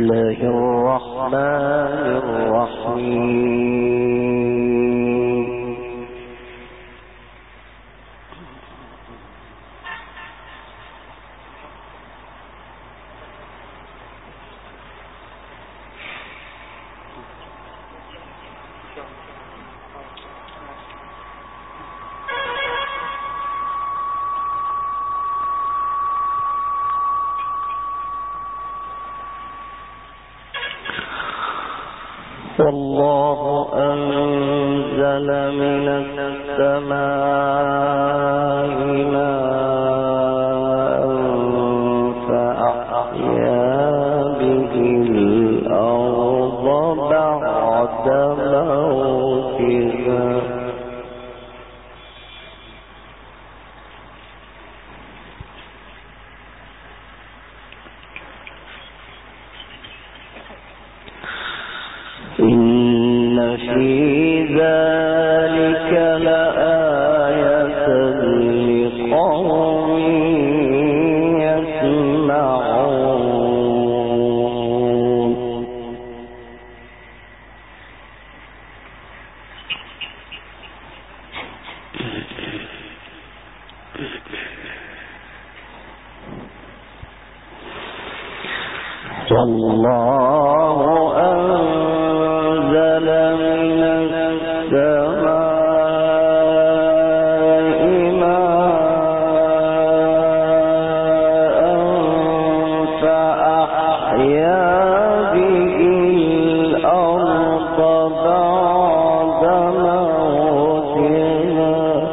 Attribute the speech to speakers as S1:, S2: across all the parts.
S1: الله الرحمن الرحيم. والله أنزل من السماء ماء فأحيا به الأرض بعد موتها إن في ذلك لآية لقوم يسمعون. والله أنزل من السماء ماء فأحيا به الأرض بعد موتها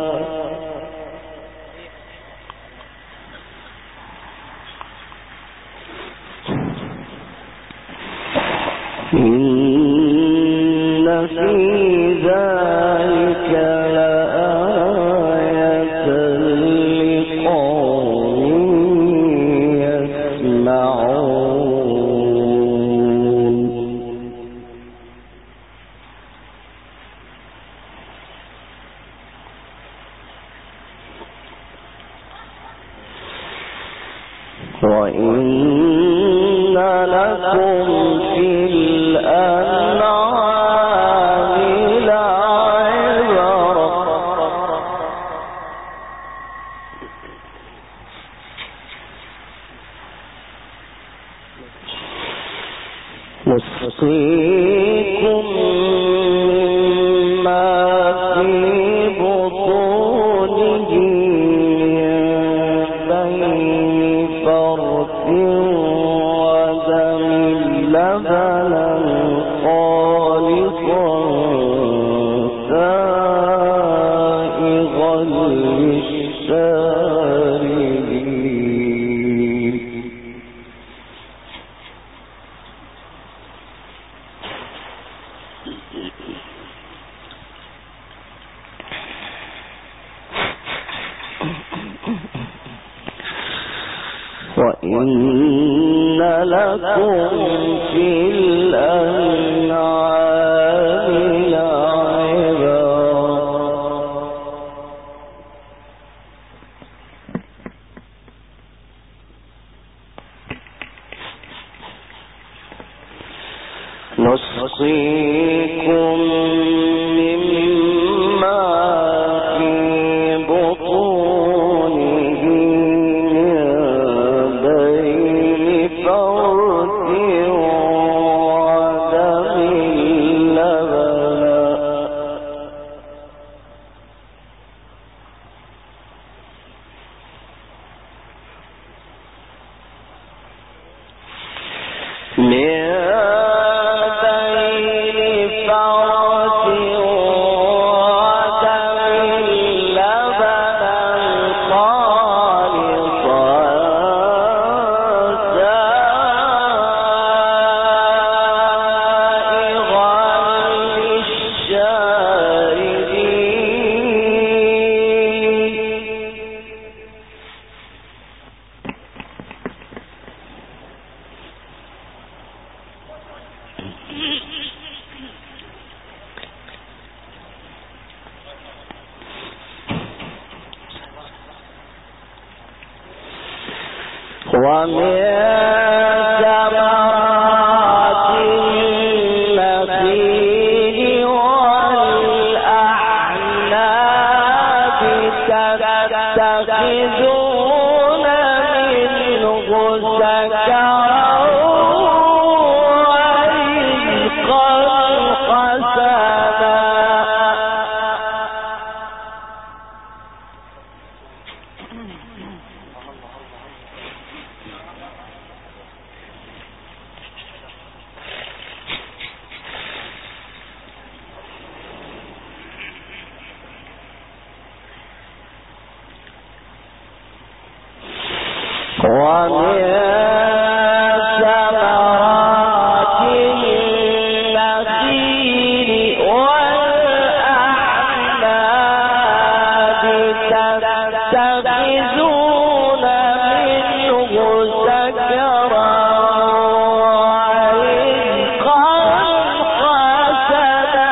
S1: إن في ذلك لآية لقوم يسمعون. وإن لكم في الأنعام لعبرة نسقيكم مما في بطونه من بين فرث ودم لبنا خالصا سائغا للشاربين. وإن لكم في الأنعام لعبرة نسقيكم مما في بطونه بين فرث ودم لبنا ومن ثمرات تتخذون منه سكرا ورزقا حسنا. ومن ثمرات النخيل والأعناب تتخذون منه سكرا ورزقا حسنا.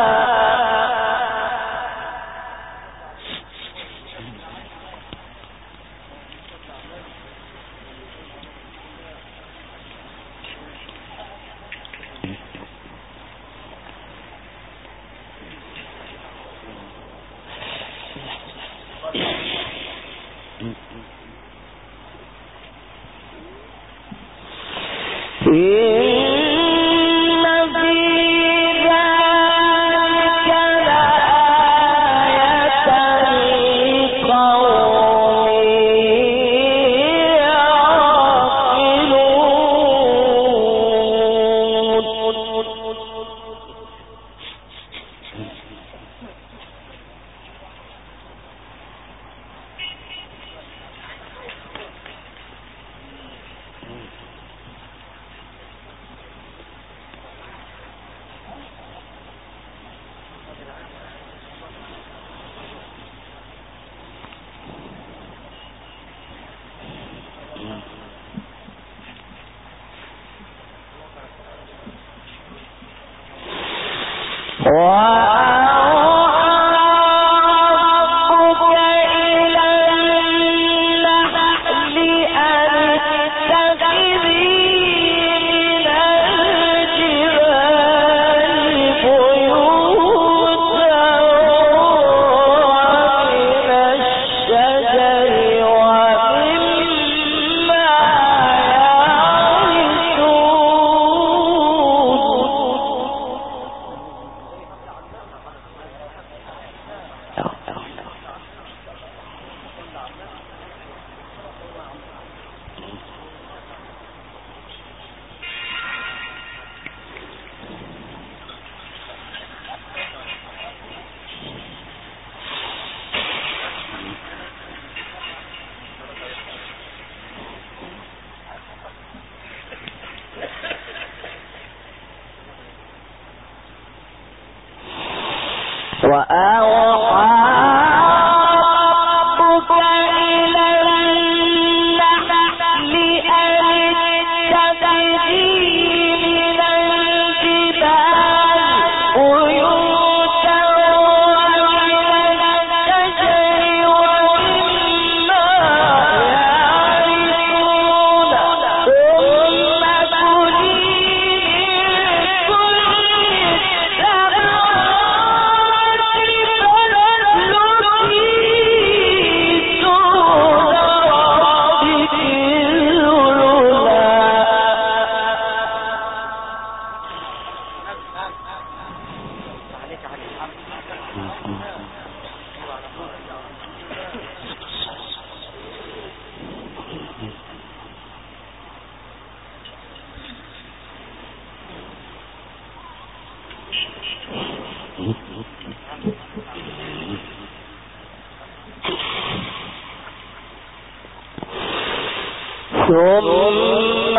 S1: ثم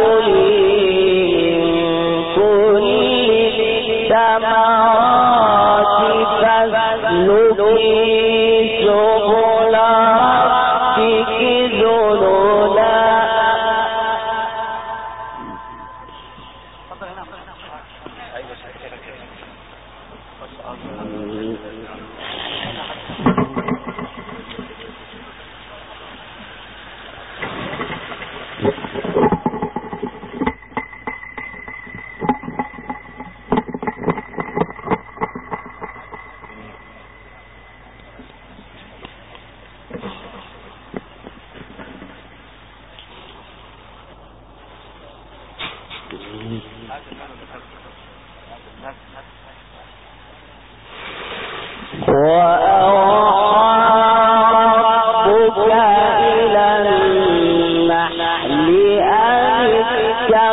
S1: كلي من كل الثمرات فاسلكي سبل ربك ذللا.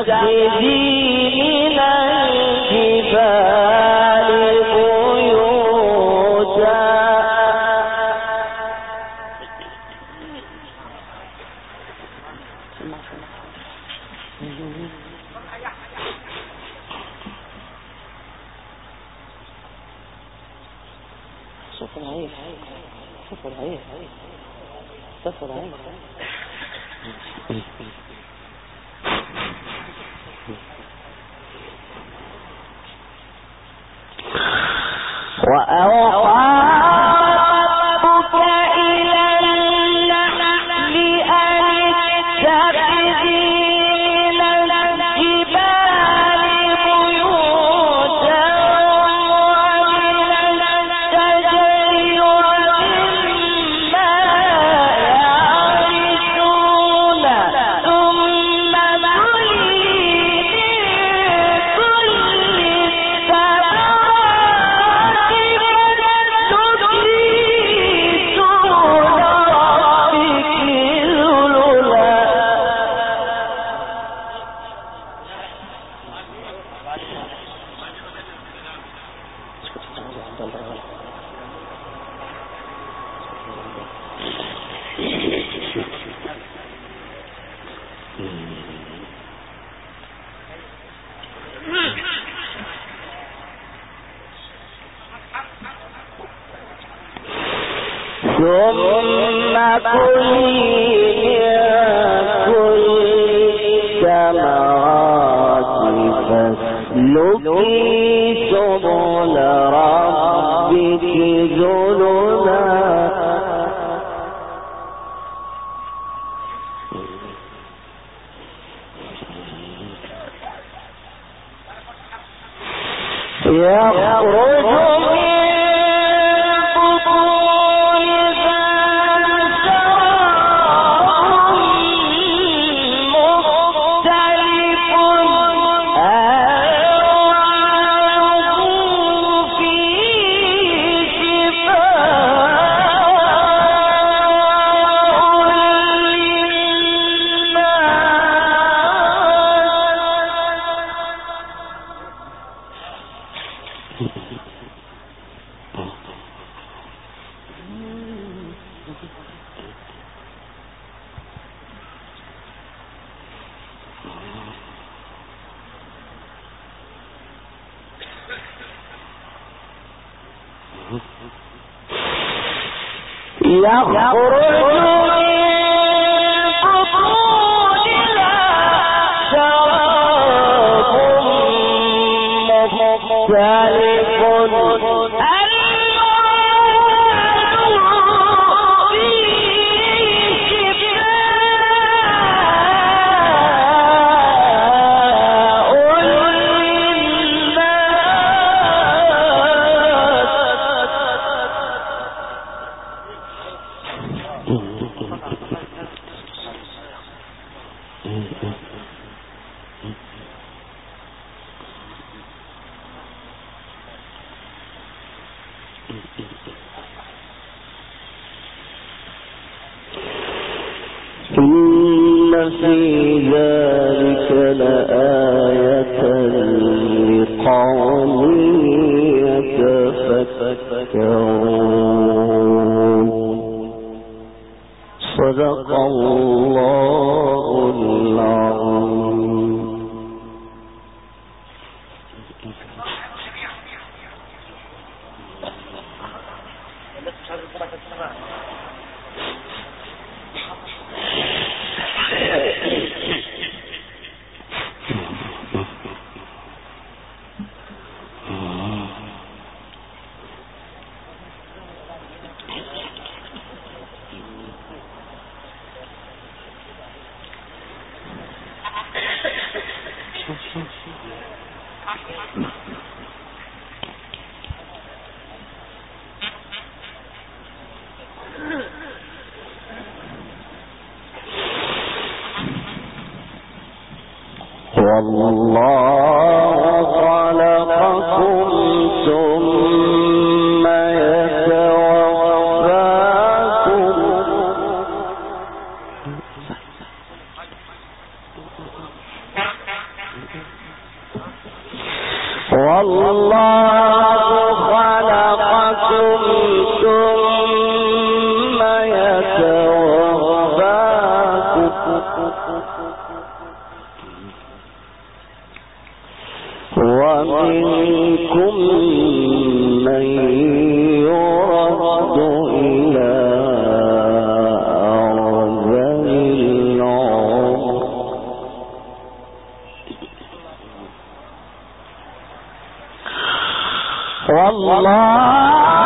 S1: واتخذي من الجبال بيوتا وأوحى ربك إلى النحل أن اتخذي من الجبال بيوتا ومن الشجر ومما يعرشون ثم كلي من كل الثمرات فاسلكي سبل ربك ذللا يخرج إن في ذلك لآية لقوم يتفكرون صدق الله العظيم. والله خلقكم ثم يتوفاكم ومنكم من يرد إلى أرذل العمر والله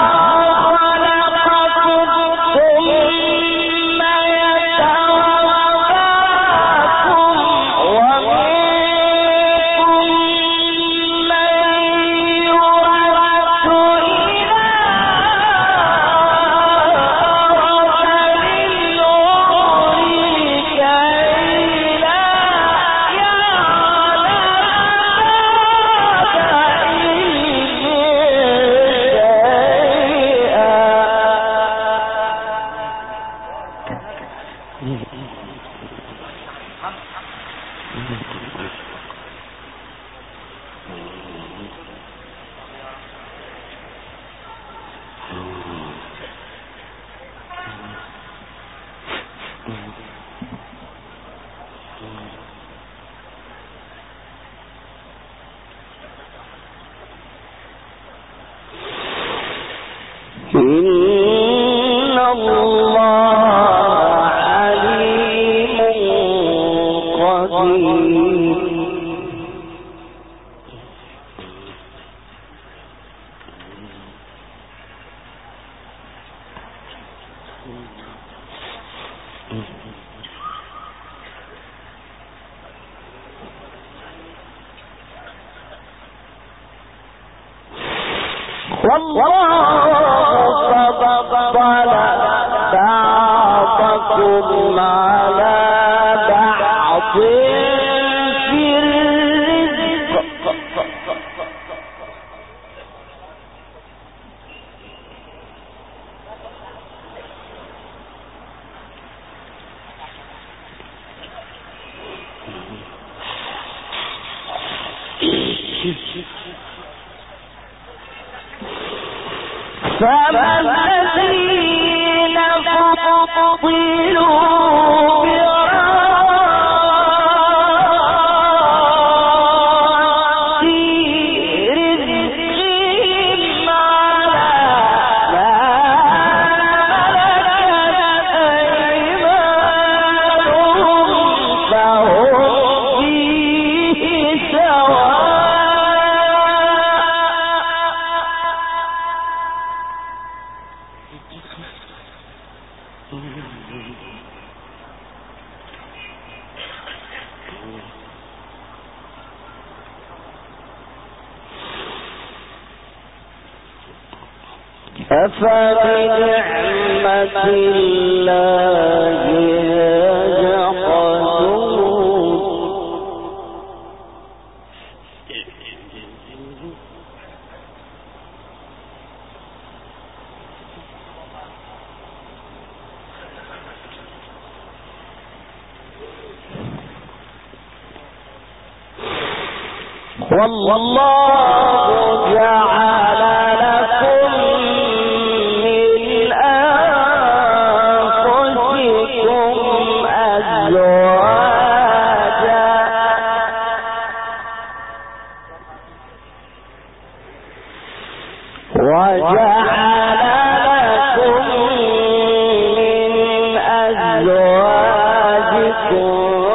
S1: إن الله عليم قدير والله فضل بعضكم على بعض في الرزق فما الذين فضلوا براد رزقهم على ما ملكت أيمانهم فهم فيه سواء أفبنعمة الله يجحدون والله جعل لكم من أنفسكم أزواجا وجعل لكم من أزواجكم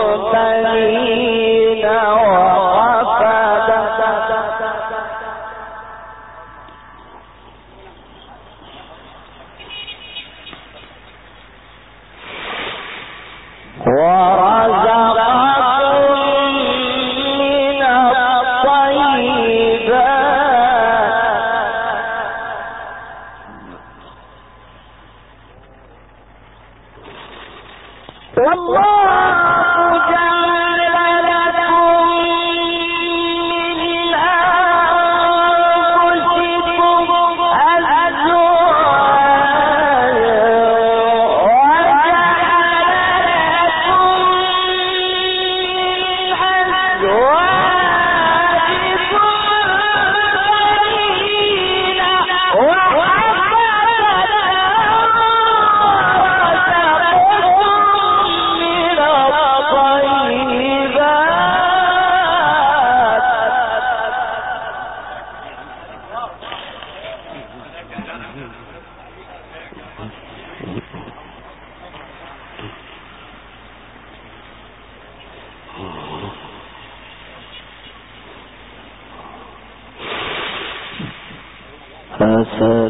S1: بنين ورزقكم من الطيبات والله جعل لكم من أنفسكم أزواجا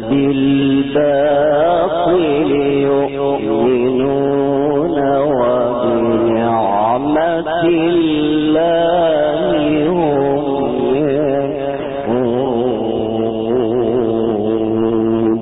S1: وبالباطل يؤمنون وبنعمة الله هم يكفرون.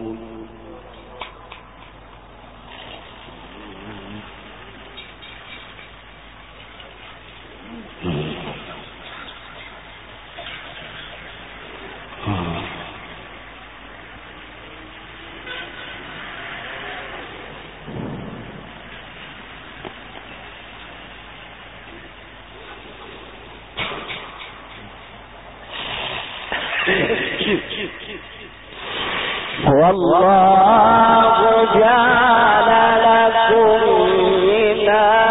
S1: والله جعل لكم من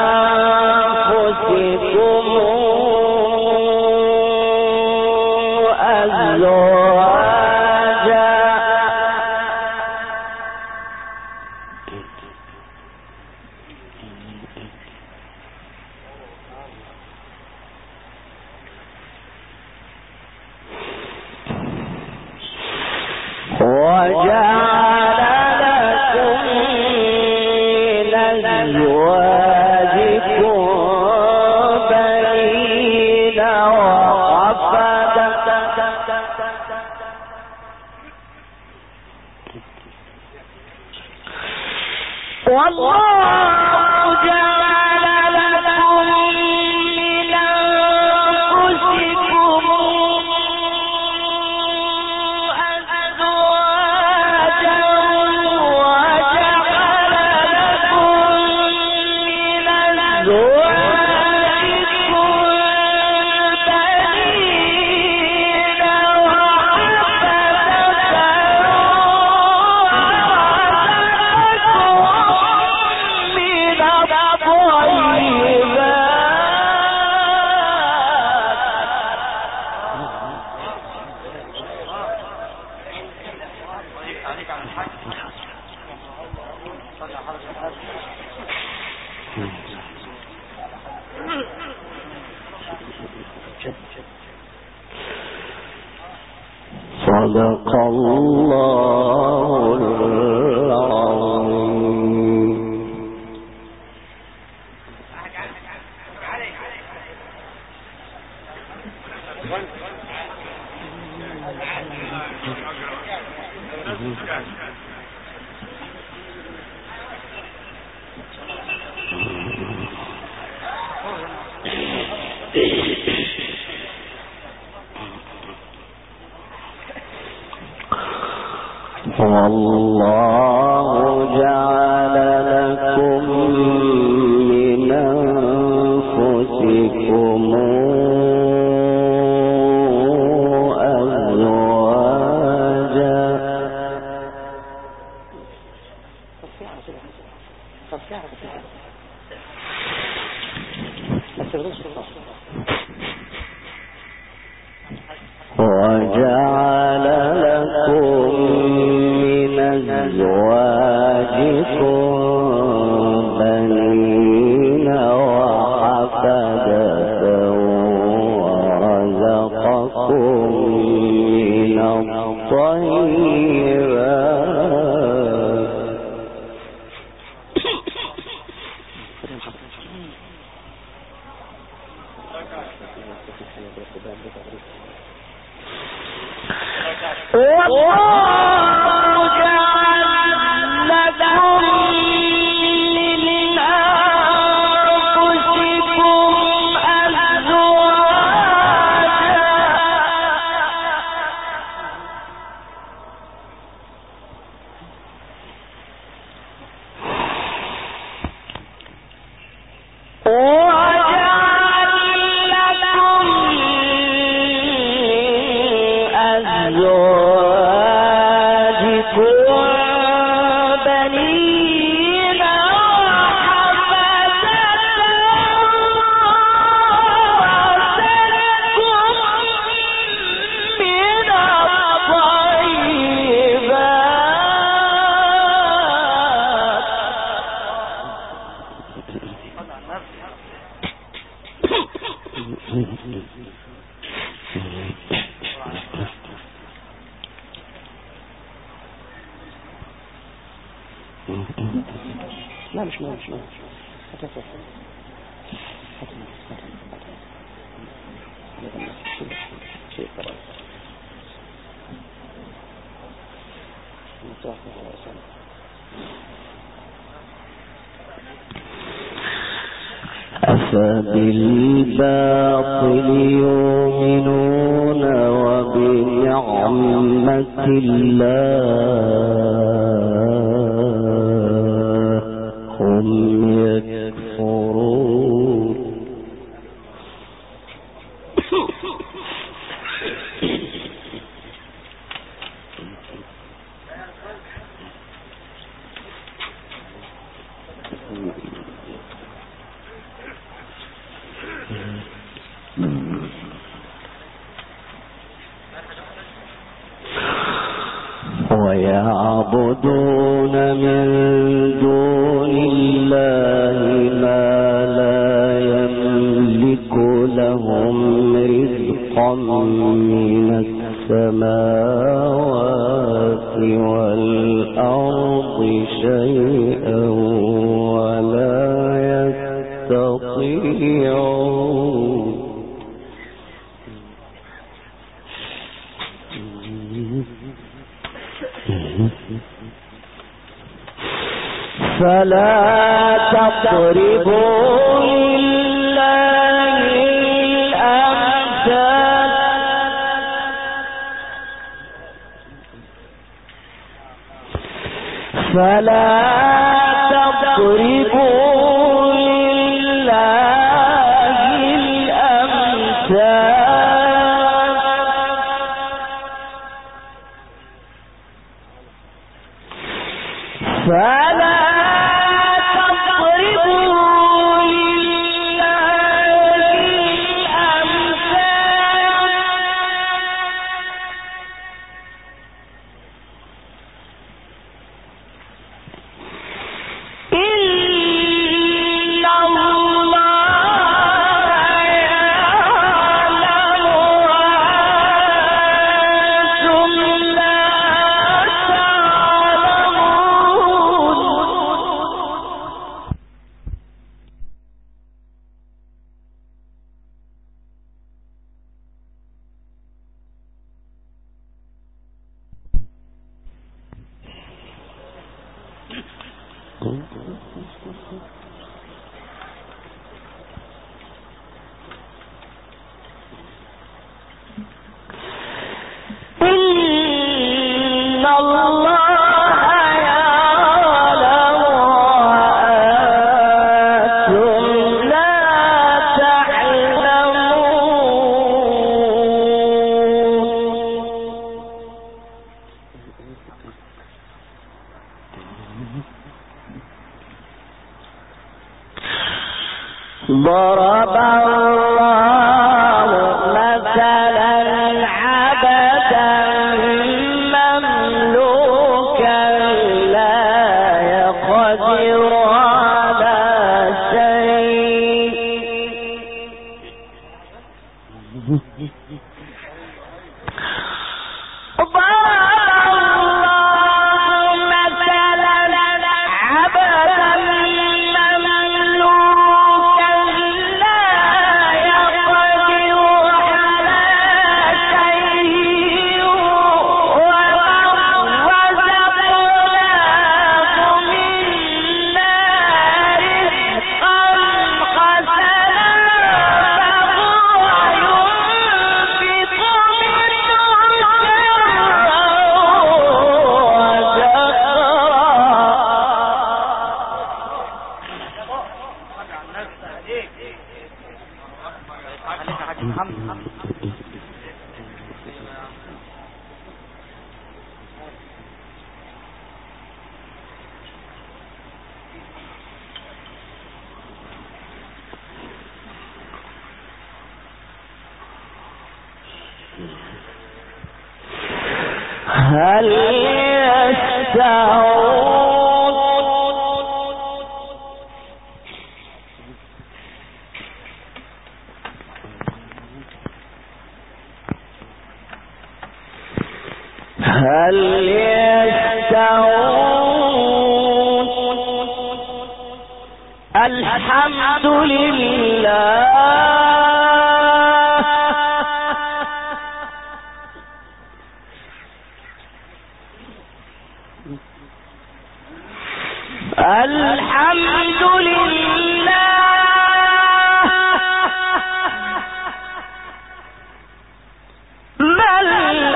S1: أنفسكم أزواجا وجعل لكم من أزواجكم بنين وحفدة والله جعل لكم من أنفسكم أزواجا وجعل لكم من أزواجكم بنين وحفدة من صدق الله العظيم. والله جعل لكم من أنفسكم أزواجا وجعل لكم من أزواجكم بنين وحفدة ورزقكم من الطيبات والله جعل لكم من أنفسكم أزواجا لا مش مهم شيء طبعا
S2: أفبالباطل يؤمنون وبنعمة الله هم يكفرون ويعبدون من دون الله ما لا يملك لهم رزقا من السماوات والأرض شيئا ولا يستطيعون فلا تضربوا لله الأمثال فلا تضربوا لله الأمثال فلا تضربوا لله الأمثال إن الله يعلم وأنتم لا إن الله يعلم وأنتم لا تعلمون ضرب الله مثلا عبدا مملوكا لا يقدر على شيء هل يستوون الحمد لله الحمد لله بل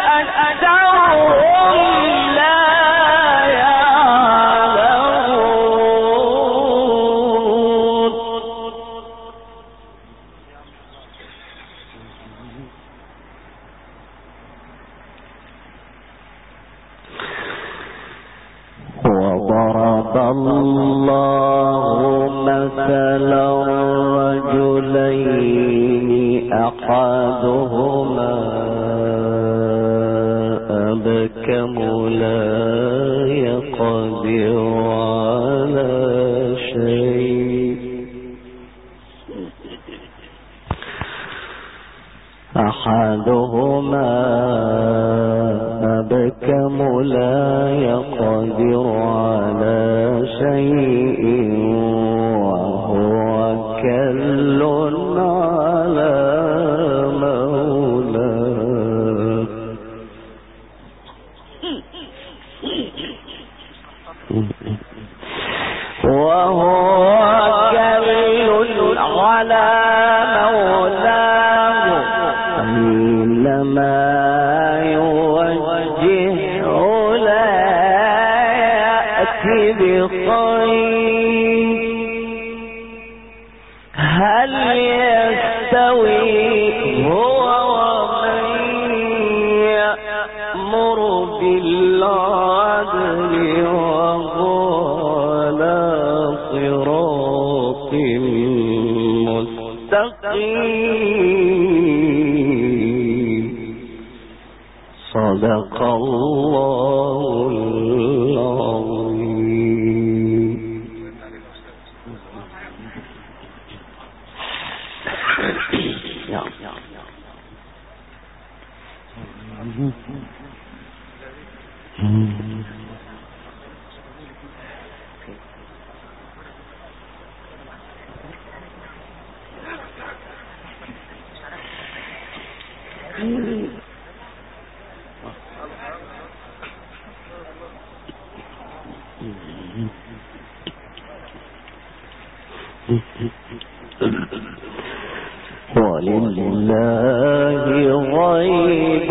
S2: أكثرهم لا يعلمون وضرب الله مثلا رجلين أحدهما أبكم لا يقدر على شيء أحدهما أبكم لا يقدر على شيء وهو كل على مولاه وهو كل على مولاه أينما يوجهه لا يأتي بخير هل يستوي هو ومن يأمر بالعدل وهو على صراط مستقيم صدق الله العظيم. ولله غيب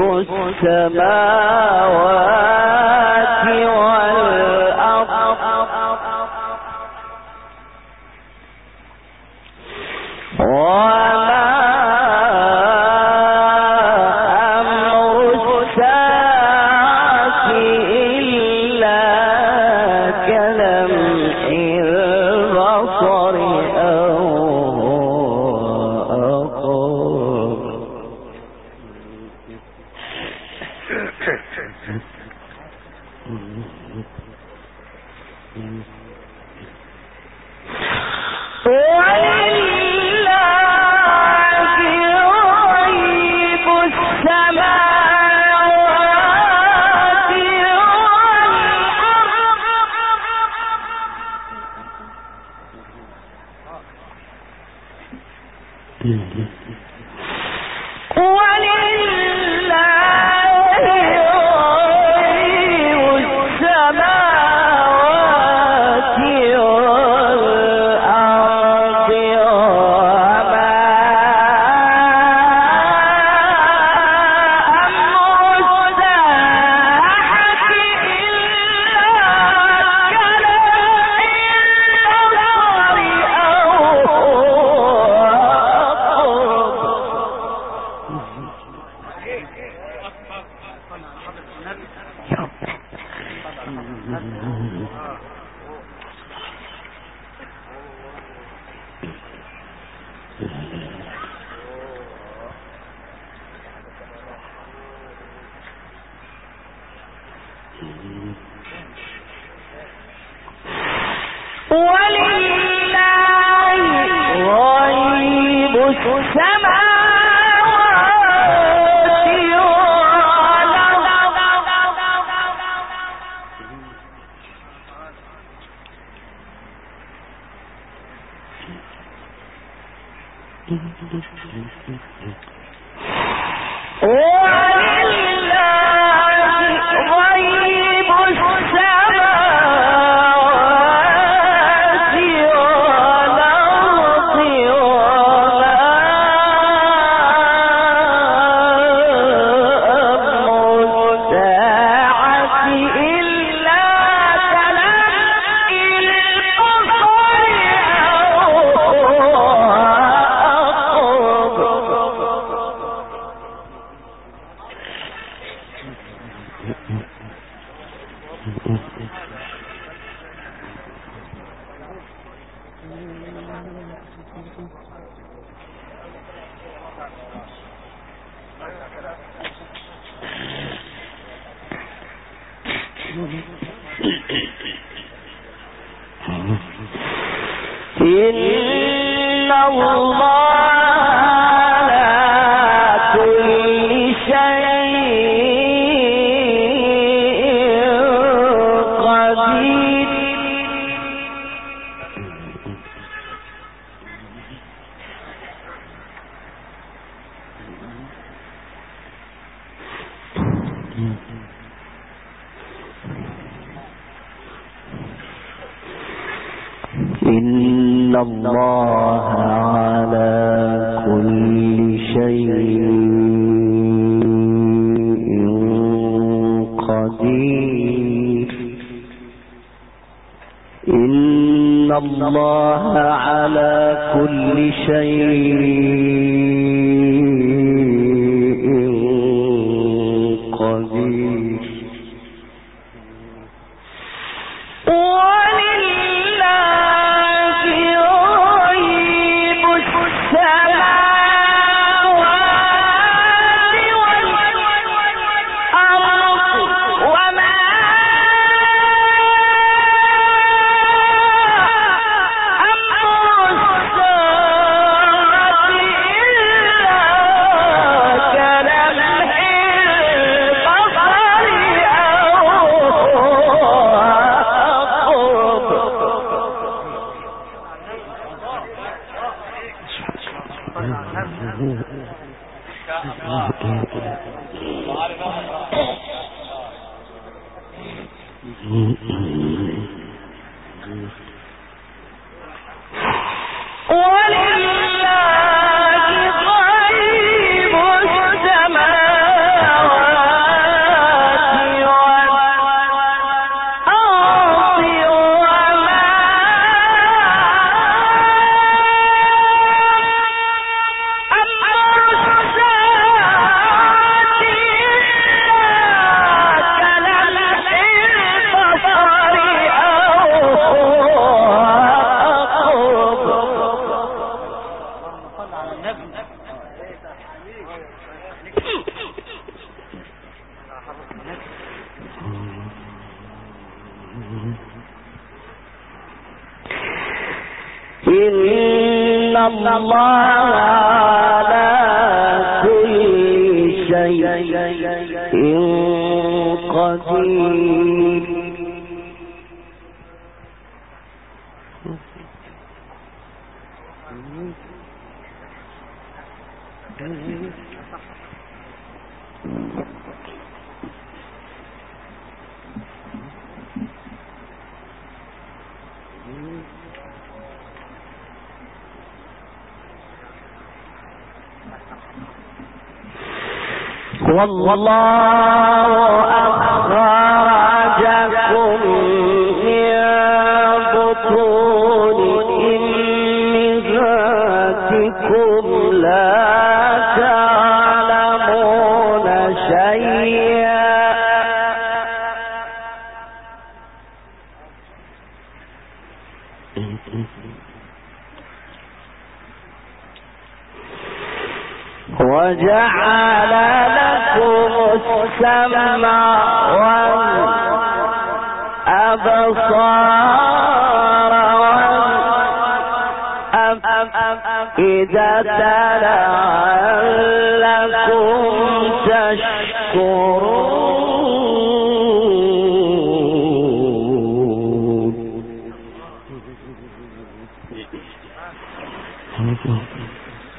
S2: السماوات والأرض وما أمر الساعة إلا كلمح البصر أو أقرب إن الله على كل شيء قدير. إن الله على كل شيء قدير. إن الله على كل شيء قدير. إن الله على كل شيء قدير. والله أخرجكم من بطون أمهاتكم لا تعلمون شيئا وجعل لكم السمع والأبصار والأفئدة لعلكم تشكرون.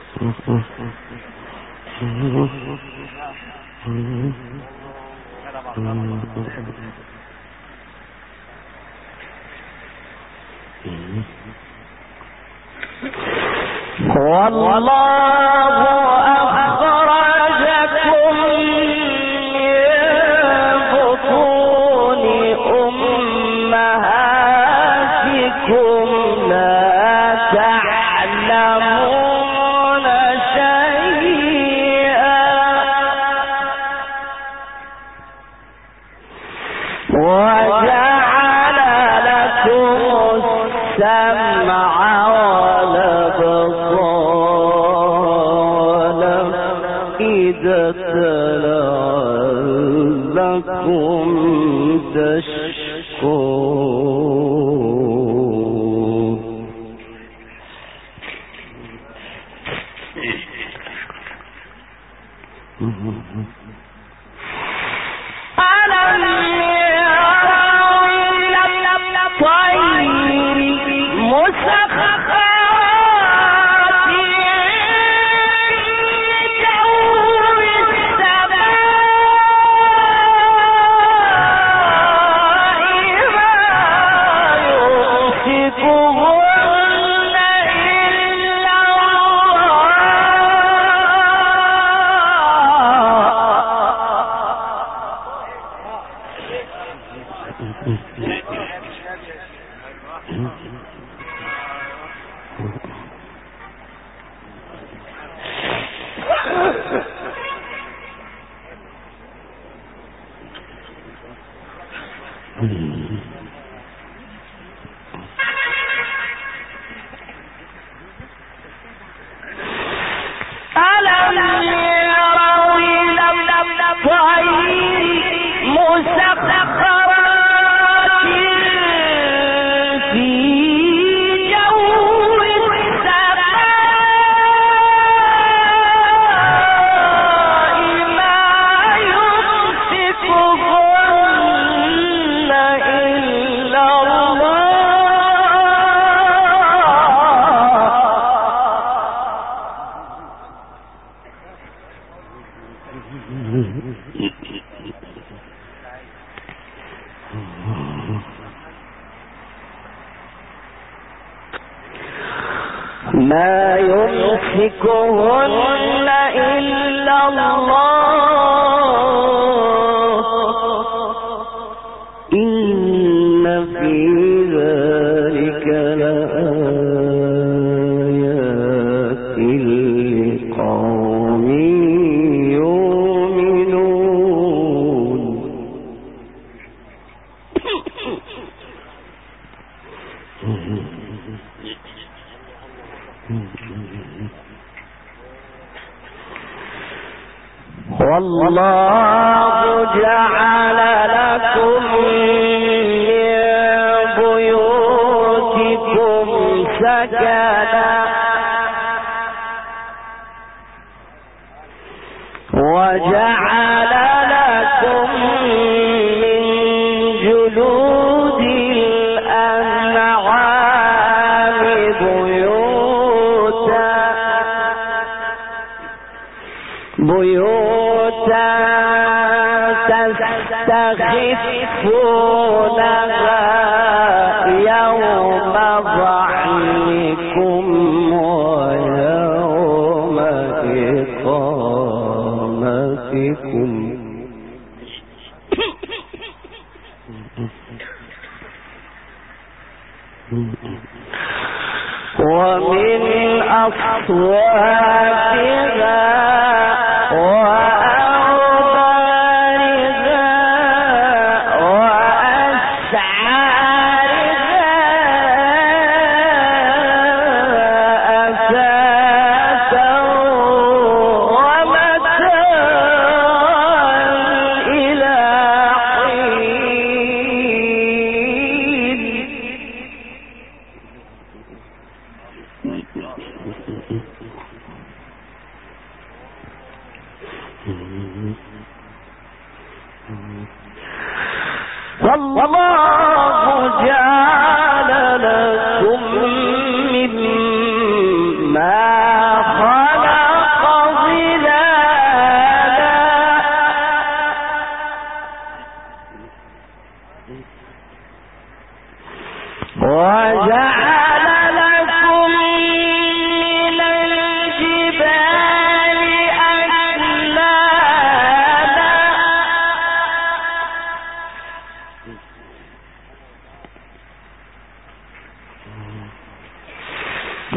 S2: ما يمسكهن إلا الله إن في ذلك لآيات لقوم يؤمنون. والله جعل لكم من بيوتكم سكنا وجعل لكم من جلود الأنعام بيوتا تستخفونها يوم ظعنكم ويوم إقامتكم ومن أصواتها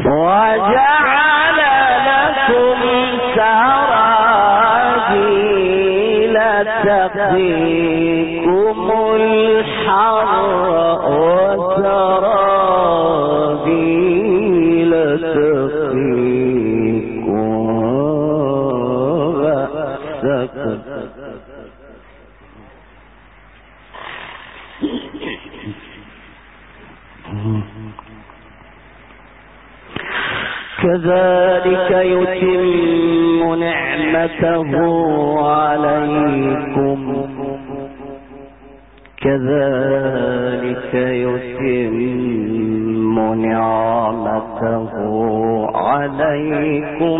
S2: وجعل لكم سراجيل تقيكم الحر وسراجيل تقيكم بأسكم كذلك يتم نعمته عليكم كذلك يتم نعمته عليكم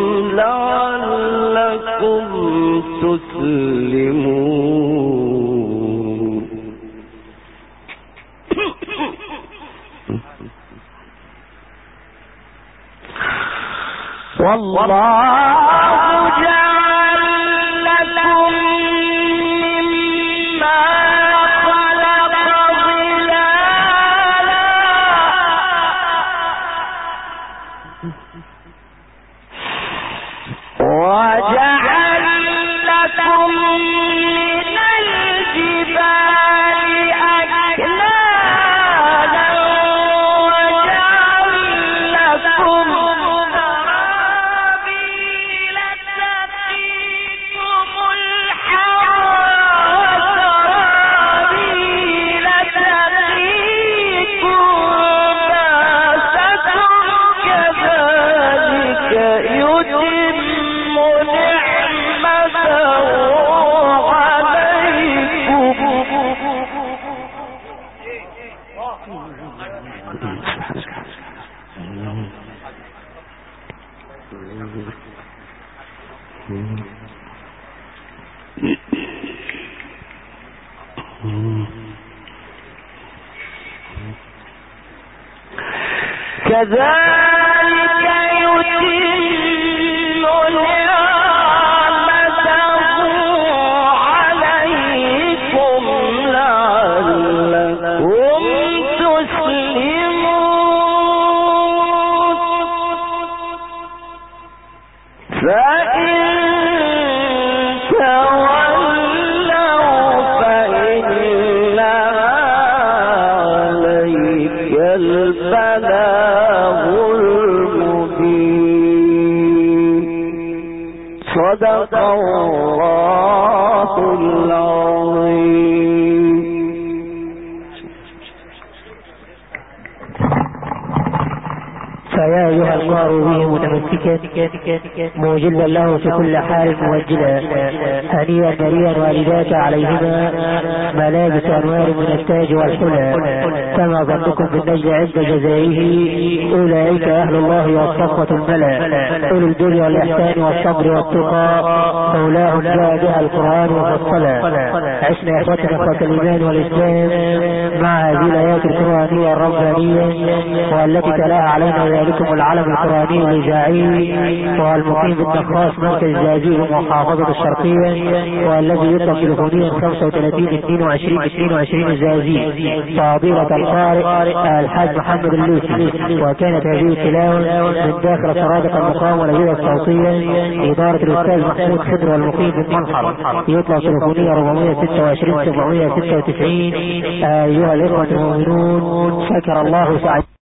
S2: لعلكم تسلمون والله جعل لكم مما خلق ظلالا وجعل لكم من الجبال أكنانا وجعل لكم كذلك يتم نعمته عليكم لعلكم تسلمون فإن تولوا فإنما عليك البلاغ المبين صدق الله العظيم.
S3: فيا أيها القارئ به متمسكا موجلا له في كل حال موجلا هنيئا مريئا والداك عليهما ملابس أنوار من التاج والحلى كما ظنكم بالنجل عند جزائه أولئك أهل الله والصفوة الملا أولي البر والإحسان والصبر والتقى أولاهم جاء بها القرآن وفصلا. عشنا إخوتنا إخوة الإيمان والإسلام مع هذه الآيات القرآنية الربانية والتي تلاها علينا ذلكم العلم القرآني الإذاعي والمقيم بالنخاص مركز زازيل ومحافظة الشرقية والذي يطلق تليفونيا 35 22 22 زازيل فضيلة القارئ الحاج محمد اللوسي. وكانت هذه التلاوة من داخل سرادق المقام والأجهزة الصوتية إدارة الأستاذ محمود خضر والمقيم بالمنحر يطلق تليفونيا 426 796. أيها الإخوة المؤمنون شكر الله سعيد.